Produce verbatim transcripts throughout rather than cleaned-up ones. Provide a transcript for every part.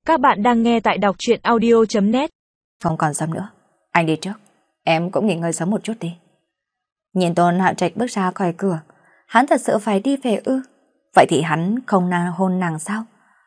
Các bạn đang nghe tại đọc truyện audio chấm net. Không còn sớm nữa, anh đi trước. Em cũng nghỉ ngơi sớm một chút đi. Nhìn Tôn Hạo Trạch bước ra khỏi cửa, hắn thật sự phải đi về ư? Vậy thì hắn không na hôn nàng sao?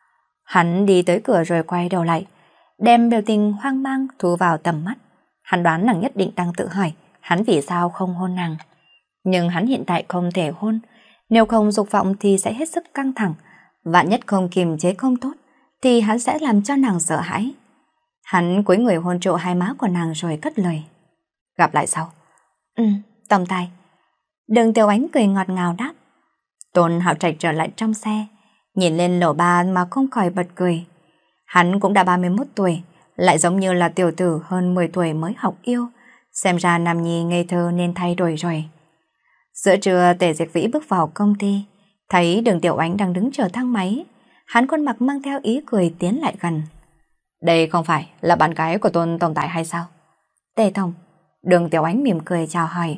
Hắn đi tới cửa rồi quay đầu lại, đem biểu tình hoang mang thu vào tầm mắt. Hắn đoán nàng nhất định đang tự hỏi hắn vì sao không hôn nàng. Nhưng hắn hiện tại không thể hôn, nếu không dục vọng thì sẽ hết sức căng thẳng, vạn nhất không kiềm chế không tốt thì hắn sẽ làm cho nàng sợ hãi. Hắn cúi người hôn trộm hai má của nàng rồi cất lời. Gặp lại sau. Ừ, tầm tay. Đường Tiểu Ánh cười ngọt ngào đáp. Tôn Hạo Trạch trở lại trong xe, nhìn lên lỗ ba mà không khỏi bật cười. Hắn cũng đã ba mươi mốt tuổi, lại giống như là tiểu tử hơn mười tuổi mới học yêu. Xem ra Nam Nhi ngây thơ nên thay đổi rồi. Giữa trưa Tề Diệt Vĩ bước vào công ty, thấy Đường Tiểu Ánh đang đứng chờ thang máy. Hắn khuôn mặt mang theo ý cười tiến lại gần. Đây không phải là bạn gái của Tôn Tổng Tài hay sao? Tề Tổng. Đường Tiểu Ánh mỉm cười chào hỏi.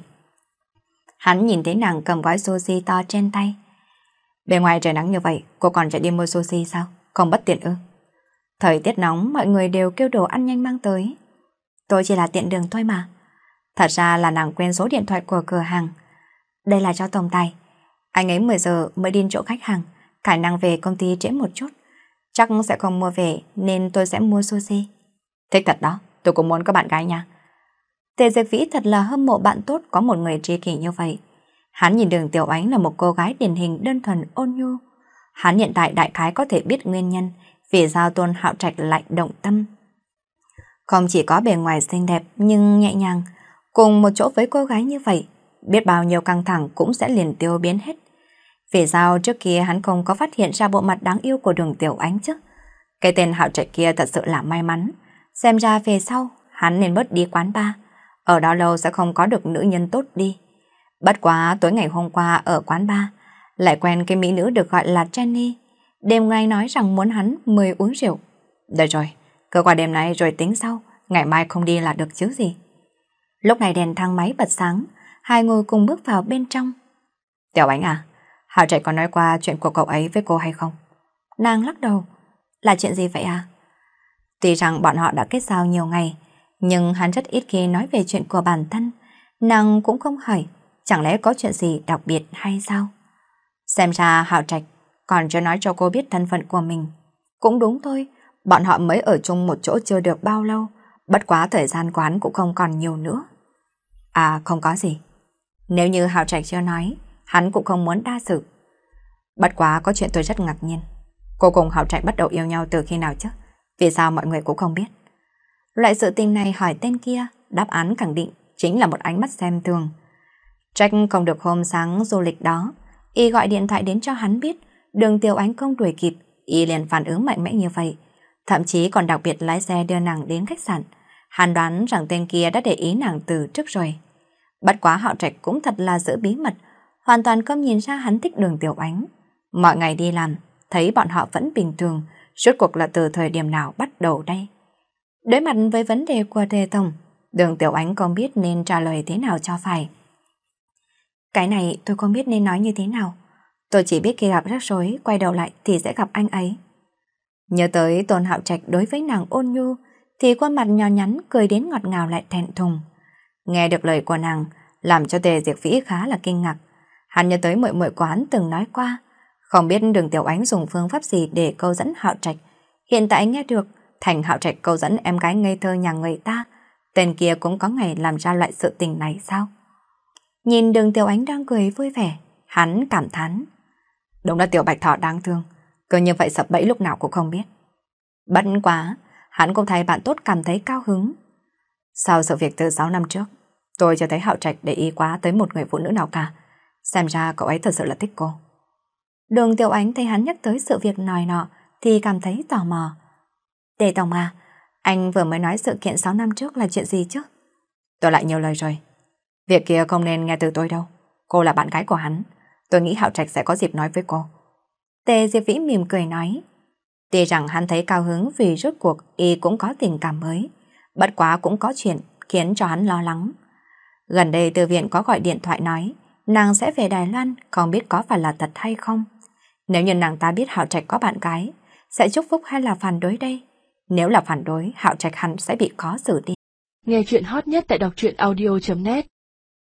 Hắn nhìn thấy nàng cầm gói sushi to trên tay. Bên ngoài trời nắng như vậy, cô còn chạy đi mua sushi sao? Không bất tiện ư? Thời tiết nóng, mọi người đều kêu đồ ăn nhanh mang tới. Tôi chỉ là tiện đường thôi mà. Thật ra là nàng quên số điện thoại của cửa hàng. Đây là cho Tổng Tài. Anh ấy mười giờ mới đi chỗ khách hàng, khả năng về công ty trễ một chút. Chắc sẽ không mua về nên tôi sẽ mua sushi. Thích thật đó, tôi cũng muốn có bạn gái nha. Tề Diệt Vĩ thật là hâm mộ bạn tốt có một người tri kỷ như vậy. Hắn nhìn Đường Tiểu Ánh là một cô gái điển hình đơn thuần ôn nhu. Hắn hiện tại đại khái có thể biết nguyên nhân vì sao Tôn Hạo Trạch lại động tâm. Không chỉ có bề ngoài xinh đẹp nhưng nhẹ nhàng, cùng một chỗ với cô gái như vậy, biết bao nhiêu căng thẳng cũng sẽ liền tiêu biến hết. Vì sao trước kia hắn không có phát hiện ra bộ mặt đáng yêu của Đường Tiểu Ánh chứ? Cái tên Hạo Trạch kia thật sự là may mắn. Xem ra về sau, hắn nên bớt đi quán bar. Ở đó lâu sẽ không có được nữ nhân tốt đi. Bất quá tối ngày hôm qua ở quán bar, lại quen cái mỹ nữ được gọi là Jenny. Đêm nay nói rằng muốn hắn mời uống rượu. Được rồi, cứ qua đêm nay rồi tính sau, ngày mai không đi là được chứ gì. Lúc này đèn thang máy bật sáng, hai người cùng bước vào bên trong. Tiểu Ánh à, Hạo Trạch có nói qua chuyện của cậu ấy với cô hay không? Nàng lắc đầu. Là chuyện gì vậy à? Tuy rằng bọn họ đã kết giao nhiều ngày, nhưng hắn rất ít khi nói về chuyện của bản thân. Nàng cũng không hỏi, chẳng lẽ có chuyện gì đặc biệt hay sao? Xem ra Hạo Trạch còn chưa nói cho cô biết thân phận của mình. Cũng đúng thôi, bọn họ mới ở chung một chỗ chưa được bao lâu, bất quá thời gian quán cũng không còn nhiều nữa. À không có gì. Nếu như Hạo Trạch chưa nói, hắn cũng không muốn đa sự. Bất quá có chuyện tôi rất ngạc nhiên. Cô cùng Hạo Trạch bắt đầu yêu nhau từ khi nào chứ? Vì sao mọi người cũng không biết? Loại sự tình này hỏi tên kia, đáp án khẳng định chính là một ánh mắt xem thường. Jack không được hôm sáng du lịch đó, y gọi điện thoại đến cho hắn biết Đường Tiểu Ánh không đuổi kịp, y liền phản ứng mạnh mẽ như vậy. Thậm chí còn đặc biệt lái xe đưa nàng đến khách sạn. Hắn đoán rằng tên kia đã để ý nàng từ trước rồi. Bất quá Hạo Trạch cũng thật là giữ bí mật, hoàn toàn không nhìn ra hắn thích Đường Tiểu Ánh. Mọi ngày đi làm, thấy bọn họ vẫn bình thường, rốt cuộc là từ thời điểm nào bắt đầu đây? Đối mặt với vấn đề của Tề Tổng, Đường Tiểu Ánh không biết nên trả lời thế nào cho phải. Cái này tôi không biết nên nói như thế nào. Tôi chỉ biết khi gặp rắc rối, quay đầu lại thì sẽ gặp anh ấy. Nhớ tới Tôn Hạo Trạch đối với nàng ôn nhu, thì khuôn mặt nhỏ nhắn cười đến ngọt ngào lại thẹn thùng. Nghe được lời của nàng, làm cho Tề Diệt Vĩ khá là kinh ngạc. Hắn nhớ tới muội muội của hắn từng nói qua, không biết Đường Tiểu Ánh dùng phương pháp gì để câu dẫn Hạo Trạch. Hiện tại nghe được, thành Hạo Trạch câu dẫn em gái ngây thơ nhà người ta, tên kia cũng có ngày làm ra loại sự tình này sao? Nhìn Đường Tiểu Ánh đang cười vui vẻ, hắn cảm thán. Đúng là Tiểu Bạch Thỏ đáng thương, cứ như vậy sập bẫy lúc nào cũng không biết. Bất quá, hắn cũng thấy bạn tốt cảm thấy cao hứng. Sau sự việc từ sáu năm trước, tôi chưa thấy Hạo Trạch để ý quá tới một người phụ nữ nào cả. Xem ra cậu ấy thật sự là thích cô. Đường Tiểu Ánh thấy hắn nhắc tới sự việc nòi nọ thì cảm thấy tò mò. Tề Tổng à, anh vừa mới nói sự kiện sáu năm trước là chuyện gì chứ? Tôi lại nhiều lời rồi. Việc kia không nên nghe từ tôi đâu. Cô là bạn gái của hắn. Tôi nghĩ Hạo Trạch sẽ có dịp nói với cô. Tề Diệp Vĩ mỉm cười nói. Tuy rằng hắn thấy cao hứng vì rốt cuộc y cũng có tình cảm mới, bất quá cũng có chuyện khiến cho hắn lo lắng. Gần đây Từ Viện có gọi điện thoại nói nàng sẽ về Đài Loan, không biết có phải là thật hay không. Nếu như nàng ta biết Hạo Trạch có bạn gái, sẽ chúc phúc hay là phản đối đây? Nếu là phản đối, Hạo Trạch hắn sẽ bị khó xử đi. Nghe chuyện hot nhất tại đọc truyện audio chấm net